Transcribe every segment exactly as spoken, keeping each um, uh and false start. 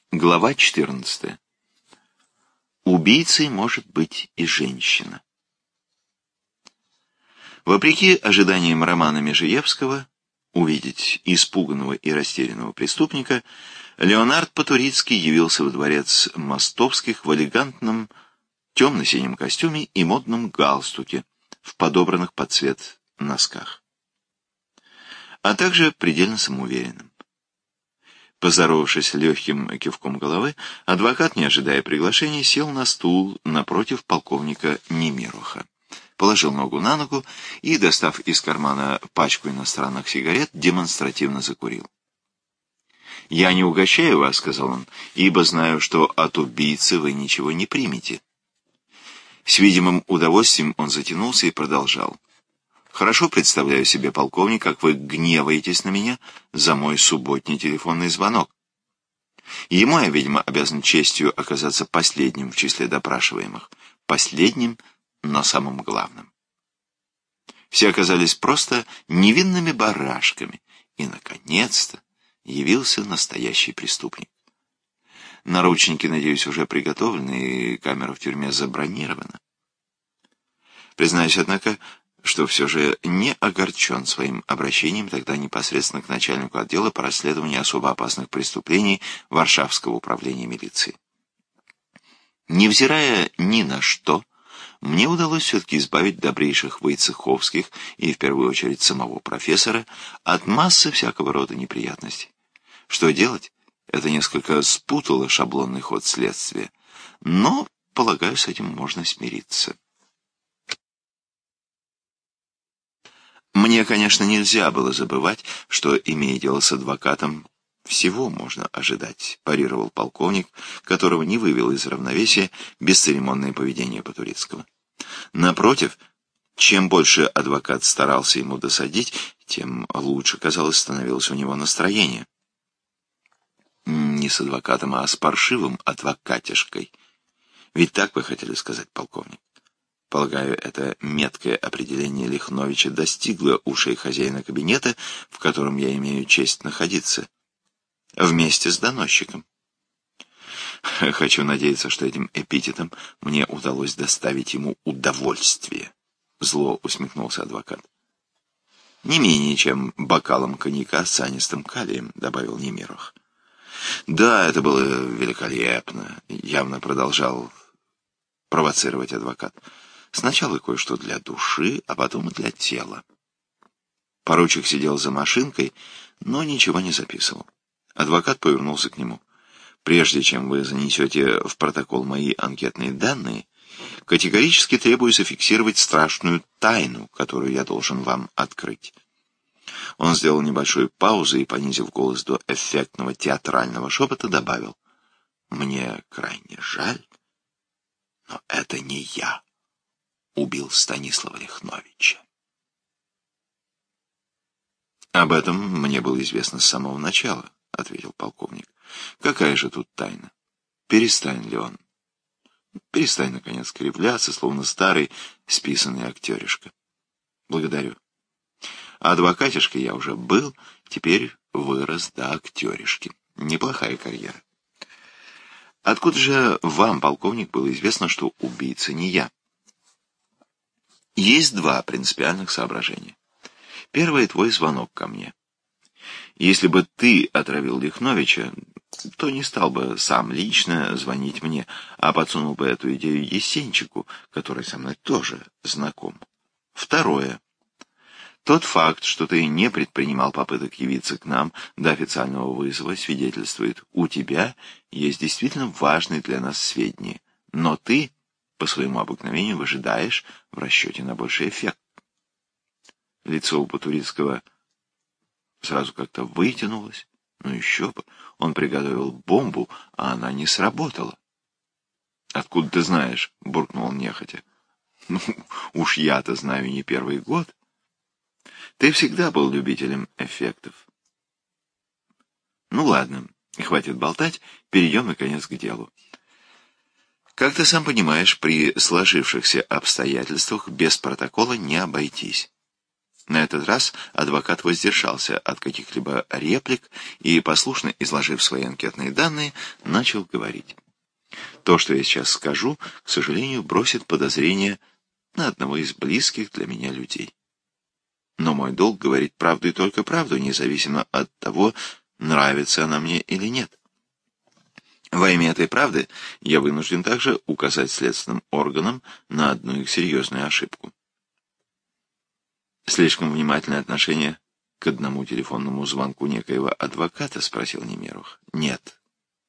Глава четырнадцатая. Убийцей может быть и женщина. Вопреки ожиданиям романа Межиевского увидеть испуганного и растерянного преступника, Леонард Потурицкий явился во дворец Мостовских в элегантном темно-синем костюме и модном галстуке в подобранных под цвет носках, а также предельно самоуверенным. Поздоровавшись легким кивком головы, адвокат, не ожидая приглашения, сел на стул напротив полковника Немироха, положил ногу на ногу и, достав из кармана пачку иностранных сигарет, демонстративно закурил. «Я не угощаю вас», — сказал он, — «ибо знаю, что от убийцы вы ничего не примете». С видимым удовольствием он затянулся и продолжал. «Хорошо представляю себе, полковник, как вы гневаетесь на меня за мой субботний телефонный звонок. Ему я, видимо, обязан честью оказаться последним в числе допрашиваемых. Последним, но самым главным. Все оказались просто невинными барашками, и, наконец-то, явился настоящий преступник. Наручники, надеюсь, уже приготовлены, и камера в тюрьме забронирована. Признаюсь, однако, что все же не огорчен своим обращением тогда непосредственно к начальнику отдела по расследованию особо опасных преступлений Варшавского управления милиции. Невзирая ни на что, мне удалось все-таки избавить добрейших Войцеховских и, в первую очередь, самого профессора от массы всякого рода неприятностей. Что делать? Это несколько спутало шаблонный ход следствия, но, полагаю, с этим можно смириться. Мне, конечно, нельзя было забывать, что, имея дело с адвокатом, всего можно ожидать, парировал полковник, которого не вывел из равновесия бесцеремонное поведение Потурицкого. Напротив, чем больше адвокат старался ему досадить, тем лучше, казалось, становилось у него настроение. Не с адвокатом, а с паршивым адвокатишкой. Ведь так вы хотели сказать, полковник? Полагаю, это меткое определение Лихновича достигло ушей хозяина кабинета, в котором я имею честь находиться, вместе с доносчиком. Хочу надеяться, что этим эпитетом мне удалось доставить ему удовольствие, зло усмехнулся адвокат. Не менее, чем бокалом коньяка с цианистым калием, добавил Немирох. Да, это было великолепно, явно продолжал провоцировать адвокат. Сначала кое-что для души, а потом и для тела. Поручик сидел за машинкой, но ничего не записывал. Адвокат повернулся к нему. Прежде чем вы занесете в протокол мои анкетные данные, категорически требую зафиксировать страшную тайну, которую я должен вам открыть. Он сделал небольшую паузу и, понизив голос до эффектного театрального шепота, добавил: «Мне крайне жаль, но это не я убил Станислава Лихновича». «Об этом мне было известно с самого начала», — ответил полковник. «Какая же тут тайна? Перестань, Леон. Перестань, наконец, кривляться, словно старый списанный актеришка. Благодарю. Адвокатишкой я уже был, теперь вырос до актеришки. Неплохая карьера. Откуда же вам, полковник, было известно, что убийца не я?» Есть два принципиальных соображения. Первое — твой звонок ко мне. Если бы ты отравил Лихновича, то не стал бы сам лично звонить мне, а подсунул бы эту идею Есенчику, который со мной тоже знаком. Второе. Тот факт, что ты не предпринимал попыток явиться к нам до официального вызова, свидетельствует: у тебя есть действительно важные для нас сведения, но ты по своему обыкновению выжидаешь в расчете на больший эффект. Лицо у Потурицкого сразу как-то вытянулось. Ну еще бы, он приготовил бомбу, а она не сработала. «Откуда ты знаешь?» — буркнул он нехотя. «Ну, уж я-то знаю не первый год. Ты всегда был любителем эффектов». «Ну ладно, хватит болтать, перейдем, наконец, к делу. Как ты сам понимаешь, при сложившихся обстоятельствах без протокола не обойтись. На этот раз адвокат воздержался от каких-либо реплик и, послушно изложив свои анкетные данные, начал говорить. То, что я сейчас скажу, к сожалению, бросит подозрение на одного из близких для меня людей. Но мой долг говорить правду и только правду, независимо от того, нравится она мне или нет. Во имя этой правды я вынужден также указать следственным органам на одну их серьезную ошибку. Слишком внимательное отношение к одному телефонному звонку некоего адвоката, спросил Немировых. Нет.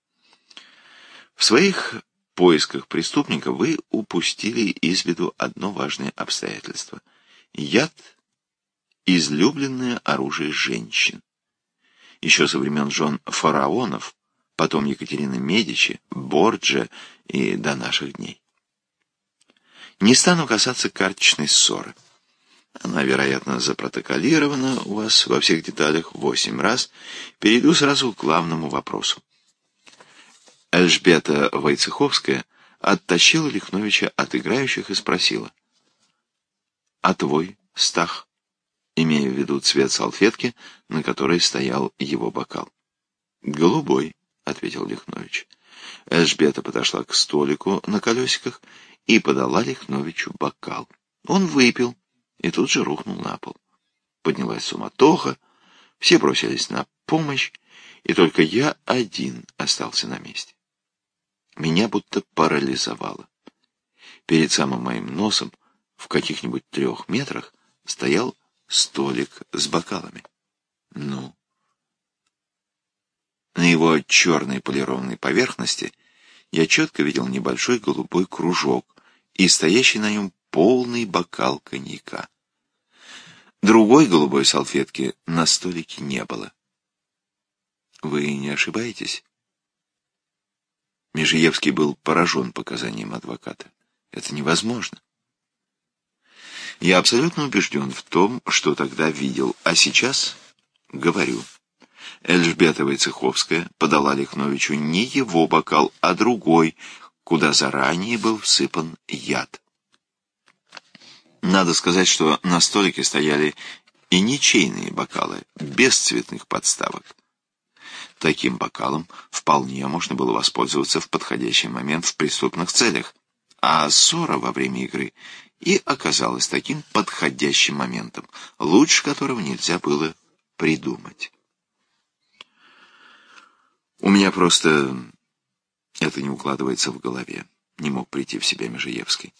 В своих поисках преступника вы упустили из виду одно важное обстоятельство. Яд — излюбленное оружие женщин. Еще со времен жен фараонов, потом Екатерины Медичи, Борджиа и до наших дней. Не стану касаться карточной ссоры. Она, вероятно, запротоколирована у вас во всех деталях восемь раз. Перейду сразу к главному вопросу. Эльжбета Войцеховская оттащила Лихновича от играющих и спросила. «А твой, Стах?» имея в виду цвет салфетки, на которой стоял его бокал. «Голубой», — ответил Лихнович. Эльжбета подошла к столику на колесиках и подала Лихновичу бокал. Он выпил и тут же рухнул на пол. Поднялась суматоха, все бросились на помощь, и только я один остался на месте. Меня будто парализовало. Перед самым моим носом, в каких-нибудь трех метрах, стоял столик с бокалами. Ну? На его черной полированной поверхности я четко видел небольшой голубой кружок и стоящий на нем полный бокал коньяка. Другой голубой салфетки на столике не было. Вы не ошибаетесь? Межиевский был поражен показанием адвоката. Это невозможно. Я абсолютно убежден в том, что тогда видел, а сейчас говорю. Эльжбета Войцеховская подала Лихновичу не его бокал, а другой, куда заранее был всыпан яд. Надо сказать, что на столике стояли и ничейные бокалы, без цветных подставок. Таким бокалом вполне можно было воспользоваться в подходящий момент в преступных целях, а ссора во время игры и оказалась таким подходящим моментом, лучше которого нельзя было придумать. У меня просто это не укладывается в голове, не мог прийти в себя Межиевский.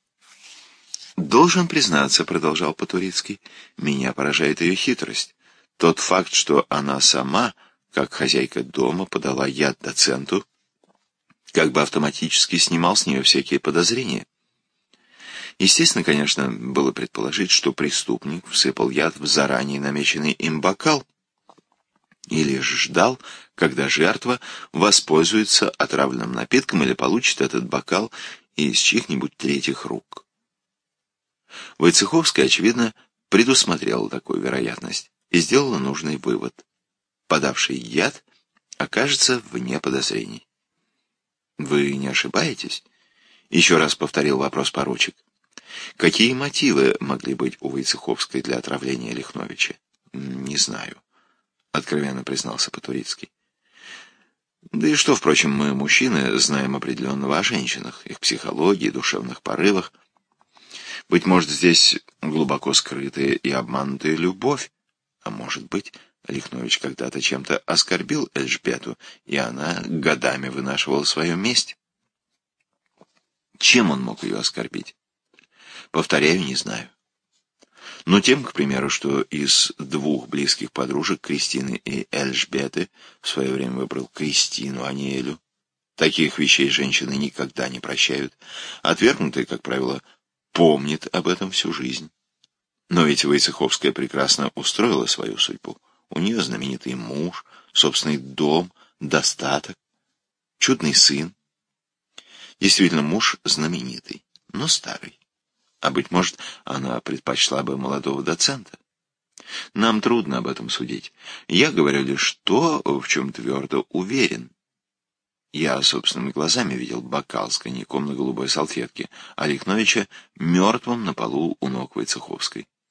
«Должен признаться, — продолжал Потурицкий, — меня поражает ее хитрость. Тот факт, что она сама, как хозяйка дома, подала яд доценту, как бы автоматически снимал с нее всякие подозрения. Естественно, конечно, было предположить, что преступник всыпал яд в заранее намеченный им бокал, или же ждал, когда жертва воспользуется отравленным напитком или получит этот бокал из чьих-нибудь третьих рук. Войцеховская, очевидно, предусмотрела такую вероятность и сделала нужный вывод. Подавший яд окажется вне подозрений. «Вы не ошибаетесь?» — еще раз повторил вопрос поручик. «Какие мотивы могли быть у Войцеховской для отравления Лихновича?» «Не знаю», — откровенно признался Потурицкий. «Да и что, впрочем, мы, мужчины, знаем определенного о женщинах, их психологии, душевных порывах. Быть может, здесь глубоко скрытая и обманутая любовь, а может быть, Лихнович когда-то чем-то оскорбил Эльжбету, и она годами вынашивала свою месть. Чем он мог ее оскорбить? Повторяю, не знаю. Но тем, к примеру, что из двух близких подружек, Кристины и Эльжбеты, в свое время выбрал Кристину, а не Элю. Таких вещей женщины никогда не прощают. Отвергнутые, как правило, помнит об этом всю жизнь. Но ведь Войцеховская прекрасно устроила свою судьбу. У нее знаменитый муж, собственный дом, достаток, чудный сын. Действительно, муж знаменитый, но старый. А, быть может, она предпочла бы молодого доцента. Нам трудно об этом судить. Я говорю лишь то, в чем твердо уверен. Я собственными глазами видел бокал с коньяком на голубой салфетке, а Лихновича мертвым на полу у ног Войцеховской.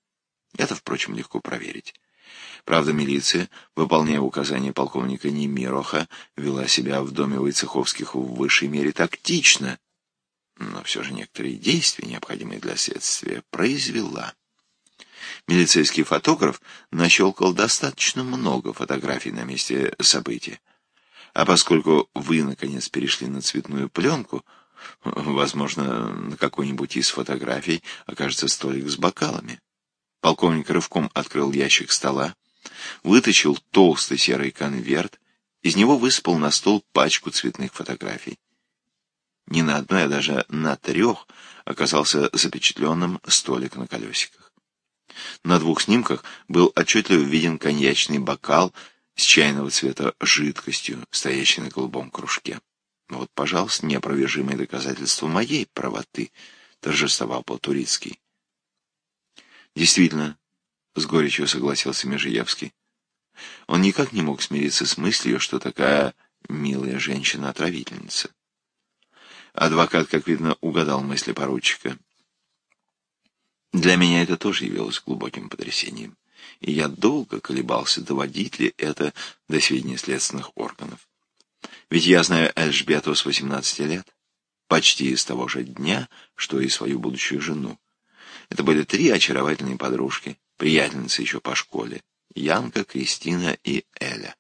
Это, впрочем, легко проверить. Правда, милиция, выполняя указания полковника Немироха, вела себя в доме Войцеховских в высшей мере тактично, но все же некоторые действия, необходимые для следствия, произвела. Милицейский фотограф нащелкал достаточно много фотографий на месте события. А поскольку вы, наконец, перешли на цветную пленку, возможно, на какой-нибудь из фотографий окажется столик с бокалами. Полковник рывком открыл ящик стола, вытащил толстый серый конверт, из него высыпал на стол пачку цветных фотографий. Не на одной, а даже на трех оказался запечатленным столик на колесиках. На двух снимках был отчетливо виден коньячный бокал с чайного цвета жидкостью, стоящий на голубом кружке. Вот, пожалуйста, неопровержимое доказательство моей правоты, торжествовал Потурицкий. Действительно, с горечью согласился Межиевский. Он никак не мог смириться с мыслью, что такая милая женщина-отравительница. Адвокат, как видно, угадал мысли поручика. Для меня это тоже явилось глубоким потрясением, и я долго колебался, доводить ли это до сведения следственных органов. Ведь я знаю Эльжбету с восемнадцати лет, почти с того же дня, что и свою будущую жену. Это были три очаровательные подружки, приятельницы еще по школе: Янка, Кристина и Эля.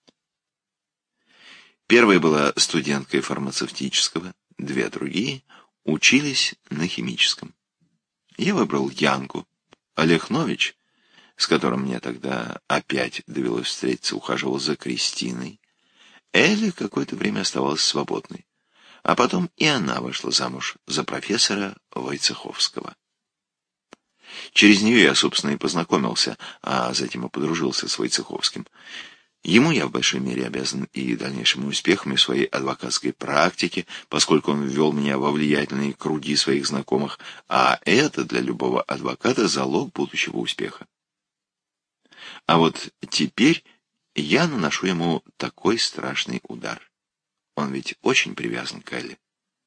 Первая была студенткой фармацевтического, две другие учились на химическом. Я выбрал Янку. Олег Нович, с которым мне тогда опять довелось встретиться, ухаживал за Кристиной. Эля какое-то время оставалась свободной, а потом и она вышла замуж за профессора Войцеховского. Через нее я, собственно, и познакомился, а затем и подружился с Войцеховским. Ему я в большой мере обязан и дальнейшими успехами в своей адвокатской практике, поскольку он ввел меня во влиятельные круги своих знакомых, а это для любого адвоката залог будущего успеха. А вот теперь я наношу ему такой страшный удар. Он ведь очень привязан к Элле.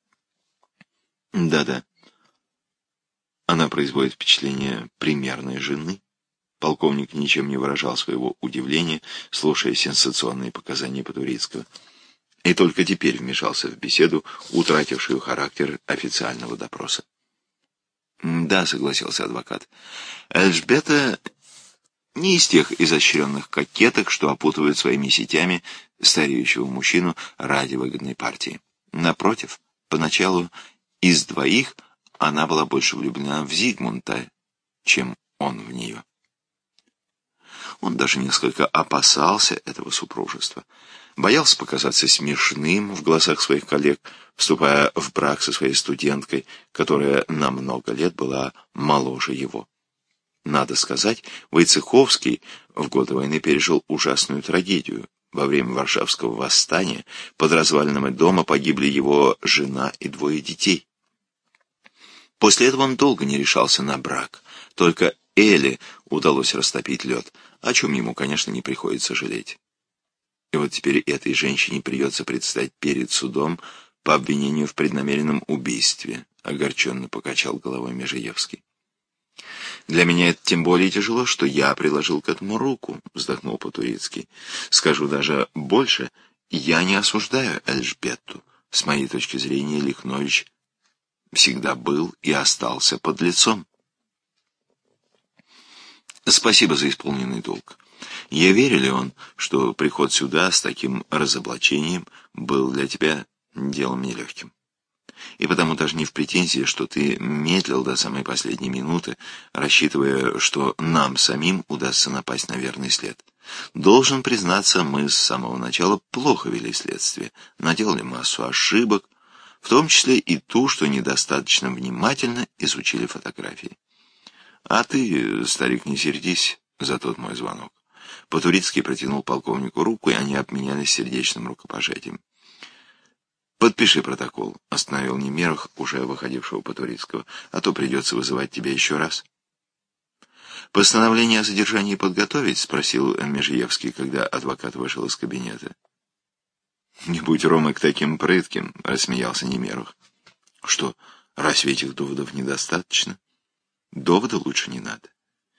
Да-да. Она производит впечатление примерной жены. Полковник ничем не выражал своего удивления, слушая сенсационные показания Потурицкого. И только теперь вмешался в беседу, утратившую характер официального допроса. «Да», — согласился адвокат, — «Эльжбета не из тех изощренных кокеток, что опутывают своими сетями стареющего мужчину ради выгодной партии. Напротив, поначалу из двоих она была больше влюблена в Зигмунда, чем он в нее». Он даже несколько опасался этого супружества, боялся показаться смешным в глазах своих коллег, вступая в брак со своей студенткой, которая на много лет была моложе его. Надо сказать, Войцеховский в годы войны пережил ужасную трагедию. Во время Варшавского восстания под развалинами дома погибли его жена и двое детей. После этого он долго не решался на брак, только Эле удалось растопить лед, о чем ему, конечно, не приходится жалеть. И вот теперь этой женщине придется предстать перед судом по обвинению в преднамеренном убийстве, огорченно покачал головой Межиевский. «Для меня это тем более тяжело, что я приложил к этому руку», — вздохнул Потурицкий. «Скажу даже больше, я не осуждаю Эльжбетту. С моей точки зрения, Лихнович всегда был и остался подлецом». «Спасибо за исполненный долг. Я верю, Леон, что приход сюда с таким разоблачением был для тебя делом нелегким. И потому даже не в претензии, что ты медлил до самой последней минуты, рассчитывая, что нам самим удастся напасть на верный след. Должен признаться, мы с самого начала плохо вели следствие, наделали массу ошибок, в том числе и ту, что недостаточно внимательно изучили фотографии. А ты, старик, не сердись за тот мой звонок». Потурицкий протянул полковнику руку, и они обменялись сердечным рукопожатием. «Подпиши протокол», — остановил Немерах, уже выходившего Потурицкого, «а то придется вызывать тебя еще раз». «Постановление о задержании подготовить?» — спросил Межиевский, когда адвокат вышел из кабинета. «Не будь Ромок таким прытким», — рассмеялся Немерах. «Что, разве этих доводов недостаточно? Довода лучше не надо.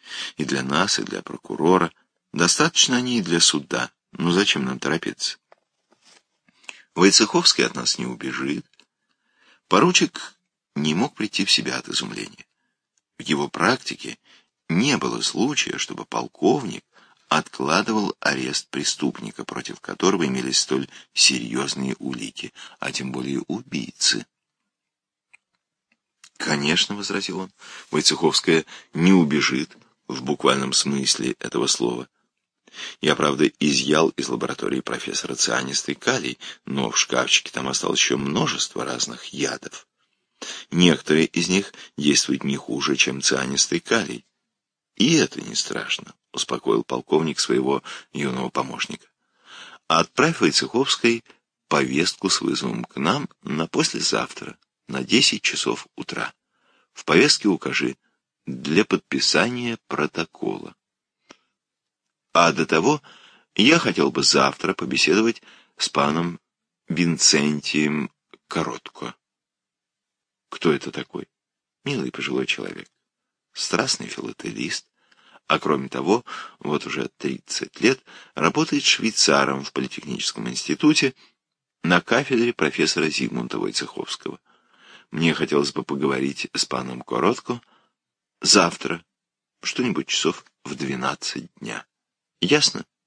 И для нас, и для прокурора. Достаточно они и для суда. Ну зачем нам торопиться? Войцеховский от нас не убежит. Поручик не мог прийти в себя от изумления. В его практике не было случая, чтобы полковник откладывал арест преступника, против которого имелись столь серьезные улики, а тем более убийцы. «Конечно, — возразил он, — Войцеховская не убежит в буквальном смысле этого слова. Я, правда, изъял из лаборатории профессора цианистый калий, но в шкафчике там осталось еще множество разных ядов. Некоторые из них действуют не хуже, чем цианистый калий. И это не страшно, — успокоил полковник своего юного помощника. Отправь Войцеховской повестку с вызовом к нам на послезавтра, на десять часов утра. В повестке укажи «для подписания протокола». А до того я хотел бы завтра побеседовать с паном Винцентием Коротко. Кто это такой? Милый пожилой человек, страстный филателист, а кроме того, вот уже тридцать лет работает швейцаром в Политехническом институте на кафедре профессора Зигмунда Войцеховского. Мне хотелось бы поговорить с паном Коротко завтра, что-нибудь часов в двенадцать дня. Ясно?